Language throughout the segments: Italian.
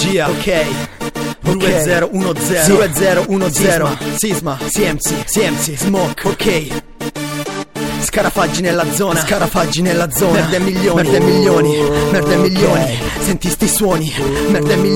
regia, ok. 2010 Sisma, CMC, Smoke, ok. Scarafaggi nella zona, merda e milioni, senti sti suoni, merda e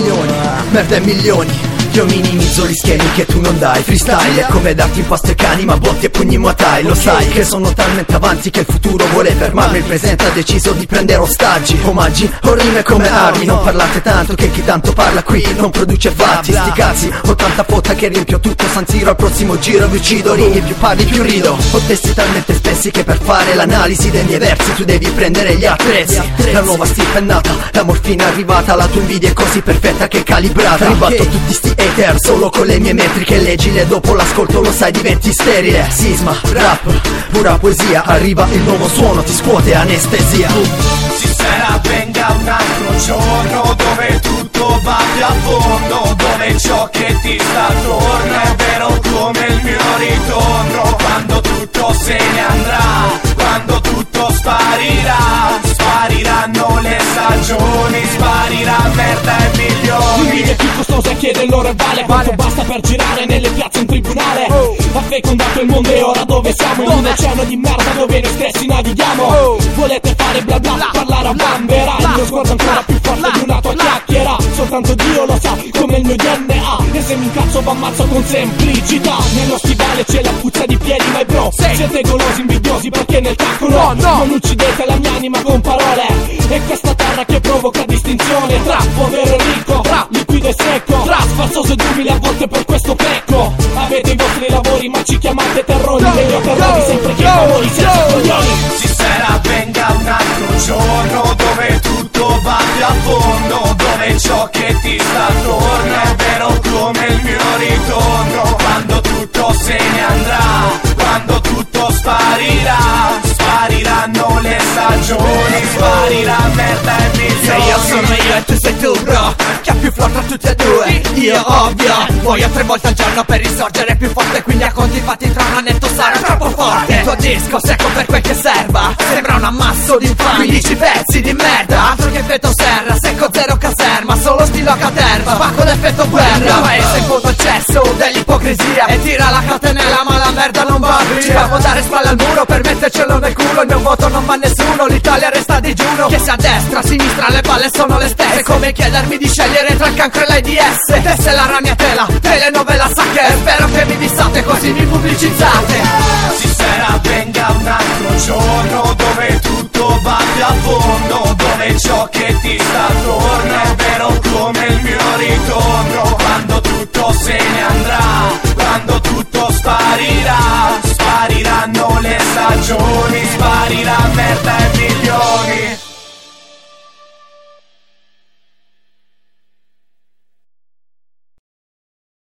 milioni. Io minimizzo gli schemi che tu non dai. Freestyle è come darti in pasto ai cani, ma botti e pugni Muay Thai. Lo sai che sono talmente avanti che il futuro vuole fermarmi. Il presente ha deciso di prendere ostaggi, omaggi o rime come armi. Non parlate tanto che chi tanto parla qui non produce fatti. Sti cazzi, ho tanta fotta che riempio tutto San Siro. Al prossimo giro vi uccido, ringhi, più parli più rido. Ho testi talmente spessi che per fare l'analisi dei miei versi tu devi prendere gli attrezzi. La nuova stirpe è nata, la morfina è arrivata. La tua invidia è così perfetta che è calibrata. Ribatto tutti sti hater solo con le mie metriche. Leggile, dopo l'ascolto lo sai diventi sterile. Sisma, rap, pura poesia. Arriva il nuovo suono, ti scuote anestesia. Ci sarà, venga un altro giorno dove tutto va più a fondo, dove ciò che ti sta attorno è vero come il mio ritorno. Quando tutto se ne andrà, quando tutto sparirà, spariranno le stagioni, sparirà merda e milioni. L'invidia è più costosa che dell'oro vale quanto basta per girare nelle piazze in tribunale. Ha fecondato il mondo e ora dove siamo? In un oceano di merda dove noi stessi navighiamo. Volete fare bla bla, parlare a bambera. Il mio sguardo ancora più forte di una tua chiacchiera. Soltanto Dio lo sa come il mio DNA. E se mi incazzo v'ammazzo con semplicità. Nello stivale c'è la puzza di piedi, my bro. Siete golosi, invidiosi perché nel tacco non uccidete la mia anima con parole. E questa terra che provoca distinzione tra povero e ricco, tra liquido e secco, tra sfarzoso ed umile, a volte per questo pecco. Avete i vostri lavori ma ci chiamate terroni. Meglio terrori sempre che i favori senza coglioni. Ci sarà, venga un altro giorno dove tutto va più a fondo, dove ciò che ti sta attorno è vero come il mio ritorno. Quando tutto se ne andrà, quando tutto sparirà, spariranno le stagioni, sparirà merda e milioni. Se io sono io e tu sei tu, bro, chi ha più flow tra tutti e due? Io ovvio, muoio 3 volte al giorno per risorgere più forte. Quindi a conti fatti tra un annetto sarà troppo forte. Il tuo disco secco per quel che serva, sembra un ammasso di infami, 15 pezzi di merda. Altro che effetto serra, secco zero caserma, solo stilo a caterva, spacco l'effetto guerra. Il paese in foto eccesso dell'ipocrisia e tira la catenella ma la merda non va via. Ci famo dare spalle al muro per mettercelo nel culo. Il mio voto non va a nessuno, l'Italia resta a digiuno. Che sia a destra, a sinistra, le balle sono le stesse. Come chiedermi di scegliere tra il cancro e l'AIDS. Testa e la ragnatela, telenovela sacche. E spero che mi dissate così mi pubblicizzate. Ci sarà, venga un altro giorno dove tutto va più a fondo, dove ciò che ti sta attorno è vero come il mio ritorno. Quando tutto se ne andrà, quando tutto sparirà, spariranno le stagioni, sparirà merda e milioni.